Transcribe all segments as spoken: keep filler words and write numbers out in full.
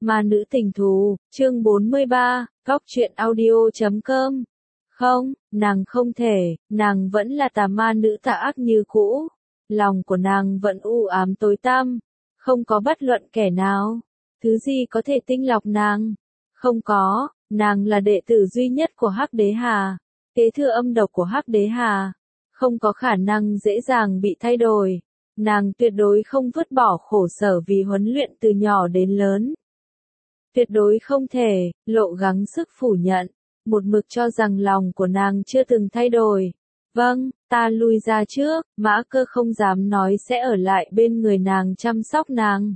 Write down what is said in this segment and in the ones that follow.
Ma nữ tình thù, chương bốn mươi ba, góc truyện audio chấm com. Không, nàng không thể, nàng vẫn là tà ma nữ tà ác như cũ. Lòng của nàng vẫn u ám tối tăm, không có bất luận kẻ nào. Thứ gì có thể tinh lọc nàng? Không có, nàng là đệ tử duy nhất của Hắc Đế Hà, kế thừa âm độc của Hắc Đế Hà. Không có khả năng dễ dàng bị thay đổi. Nàng tuyệt đối không vứt bỏ khổ sở vì huấn luyện từ nhỏ đến lớn. Tuyệt đối không thể, Lộ gắng sức phủ nhận, một mực cho rằng lòng của nàng chưa từng thay đổi. Vâng, ta lui ra trước, Mã Cơ không dám nói sẽ ở lại bên người nàng chăm sóc nàng.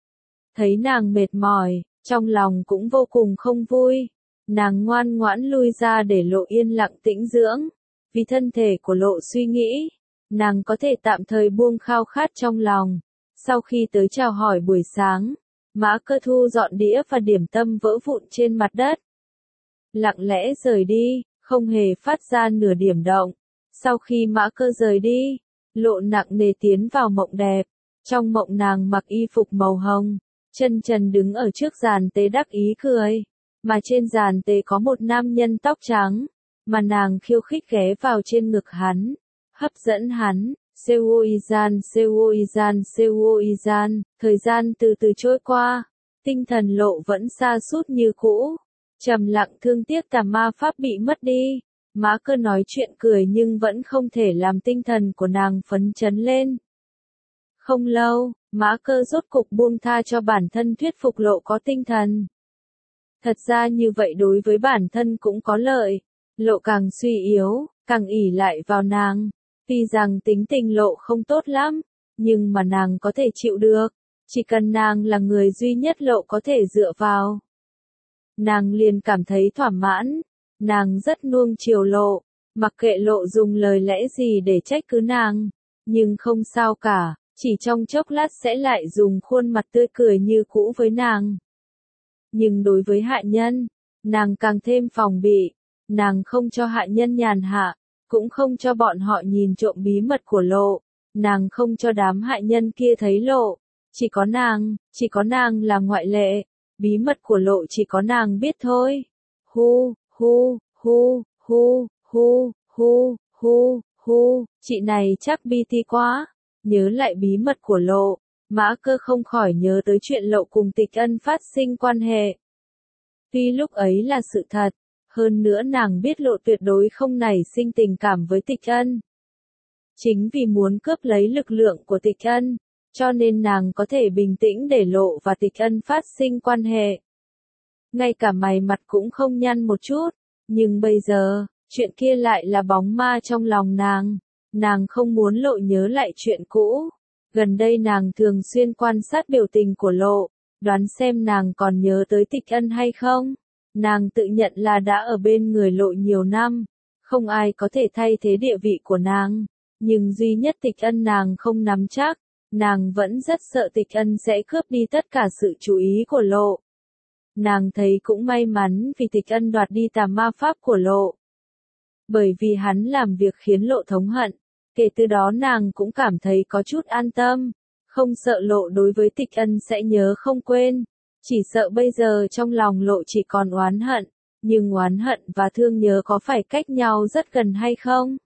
Thấy nàng mệt mỏi, trong lòng cũng vô cùng không vui. Nàng ngoan ngoãn lui ra để Lộ yên lặng tĩnh dưỡng. Vì thân thể của Lộ suy nghĩ, nàng có thể tạm thời buông khao khát trong lòng. Sau khi tới chào hỏi buổi sáng, Mã Cơ thu dọn đĩa và điểm tâm vỡ vụn trên mặt đất. Lặng lẽ rời đi, không hề phát ra nửa điểm động. Sau khi Mã Cơ rời đi, Lộ nặng nề tiến vào mộng đẹp. Trong mộng nàng mặc y phục màu hồng, chân trần đứng ở trước giàn tế đắc ý cười. Mà trên giàn tế có một nam nhân tóc trắng, mà nàng khiêu khích ghé vào trên ngực hắn, hấp dẫn hắn. Seo-izan, Seo-izan, Seo-izan, thời gian từ từ trôi qua, tinh thần Lộ vẫn sa sút như cũ, trầm lặng thương tiếc tà ma pháp bị mất đi. Mã Cơ nói chuyện cười nhưng vẫn không thể làm tinh thần của nàng phấn chấn lên. Không lâu, Mã Cơ rốt cục buông tha cho bản thân thuyết phục Lộ có tinh thần. Thật ra như vậy đối với bản thân cũng có lợi, Lộ càng suy yếu, càng ỷ lại vào nàng. Tuy rằng tính tình Lộ không tốt lắm, nhưng mà nàng có thể chịu được, chỉ cần nàng là người duy nhất Lộ có thể dựa vào. Nàng liền cảm thấy thỏa mãn, nàng rất nuông chiều Lộ, mặc kệ Lộ dùng lời lẽ gì để trách cứ nàng, nhưng không sao cả, chỉ trong chốc lát sẽ lại dùng khuôn mặt tươi cười như cũ với nàng. Nhưng đối với hạ nhân, nàng càng thêm phòng bị, nàng không cho hạ nhân nhàn hạ. Cũng không cho bọn họ nhìn trộm bí mật của Lộ, nàng không cho đám hại nhân kia thấy Lộ, chỉ có nàng, chỉ có nàng là ngoại lệ, bí mật của Lộ chỉ có nàng biết thôi. Hu, hu, hu, hu, hu, hu, hu, hu, chị này chắc bi ti quá, nhớ lại bí mật của Lộ, Mã Cơ không khỏi nhớ tới chuyện Lộ cùng Tịch Ân phát sinh quan hệ. Tuy lúc ấy là sự thật, hơn nữa nàng biết Lộ tuyệt đối không nảy sinh tình cảm với Tịch Ân. Chính vì muốn cướp lấy lực lượng của Tịch Ân, cho nên nàng có thể bình tĩnh để Lộ và Tịch Ân phát sinh quan hệ. Ngay cả mày mặt cũng không nhăn một chút, nhưng bây giờ, chuyện kia lại là bóng ma trong lòng nàng. Nàng không muốn Lộ nhớ lại chuyện cũ. Gần đây nàng thường xuyên quan sát biểu tình của Lộ, đoán xem nàng còn nhớ tới Tịch Ân hay không. Nàng tự nhận là đã ở bên người Lộ nhiều năm, không ai có thể thay thế địa vị của nàng, nhưng duy nhất Tịch Ân nàng không nắm chắc, nàng vẫn rất sợ Tịch Ân sẽ cướp đi tất cả sự chú ý của Lộ. Nàng thấy cũng may mắn vì Tịch Ân đoạt đi tà ma pháp của Lộ. Bởi vì hắn làm việc khiến Lộ thống hận, kể từ đó nàng cũng cảm thấy có chút an tâm, không sợ Lộ đối với Tịch Ân sẽ nhớ không quên. Chỉ sợ bây giờ trong lòng Lộ chỉ còn oán hận, nhưng oán hận và thương nhớ có phải cách nhau rất gần hay không?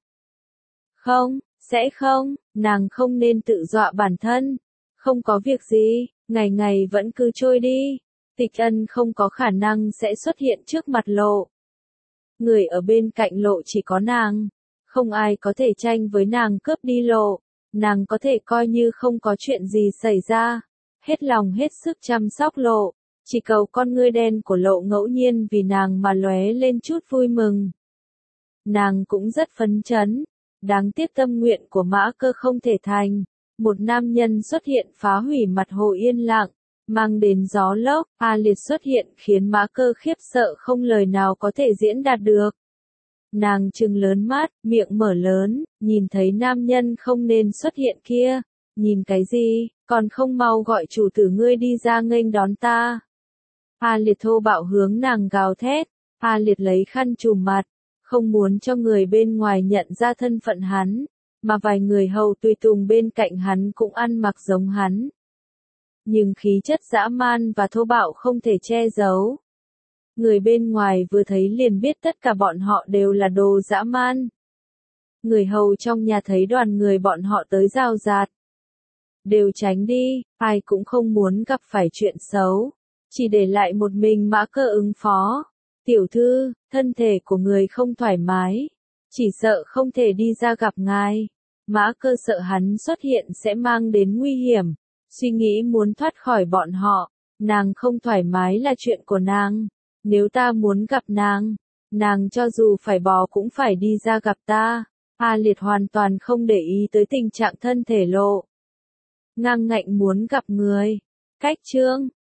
Không, sẽ không, nàng không nên tự dọa bản thân. Không có việc gì, ngày ngày vẫn cứ trôi đi. Tịch Ân không có khả năng sẽ xuất hiện trước mặt Lộ. Người ở bên cạnh Lộ chỉ có nàng, không ai có thể tranh với nàng cướp đi Lộ, nàng có thể coi như không có chuyện gì xảy ra. Hết lòng hết sức chăm sóc Lộ, chỉ cầu con ngươi đen của Lộ ngẫu nhiên vì nàng mà lóe lên chút vui mừng. Nàng cũng rất phấn chấn, đáng tiếc tâm nguyện của Mã Cơ không thể thành, một nam nhân xuất hiện phá hủy mặt hồ yên lặng, mang đến gió lốc, A Liệt xuất hiện khiến Mã Cơ khiếp sợ không lời nào có thể diễn đạt được. Nàng trừng lớn mắt, miệng mở lớn, nhìn thấy nam nhân không nên xuất hiện kia. Nhìn cái gì, còn không mau gọi chủ tử ngươi đi ra nghênh đón ta. A Liệt thô bạo hướng nàng gào thét, A Liệt lấy khăn trùm mặt, không muốn cho người bên ngoài nhận ra thân phận hắn, mà vài người hầu tùy tùng bên cạnh hắn cũng ăn mặc giống hắn. nhưng khí chất dã man và thô bạo không thể che giấu. Người bên ngoài vừa thấy liền biết tất cả bọn họ đều là đồ dã man. Người hầu trong nhà thấy đoàn người bọn họ tới rào rạt. Đều tránh đi, ai cũng không muốn gặp phải chuyện xấu. Chỉ để lại một mình Mã Cơ ứng phó. Tiểu thư, thân thể của người không thoải mái. Chỉ sợ không thể đi ra gặp ngài. Mã Cơ sợ hắn xuất hiện sẽ mang đến nguy hiểm. Suy nghĩ muốn thoát khỏi bọn họ. Nàng không thoải mái là chuyện của nàng. Nếu ta muốn gặp nàng, nàng cho dù phải bò cũng phải đi ra gặp ta. A Liệt hoàn toàn không để ý tới tình trạng thân thể lộ. Ngang ngạnh muốn gặp người. Cách chương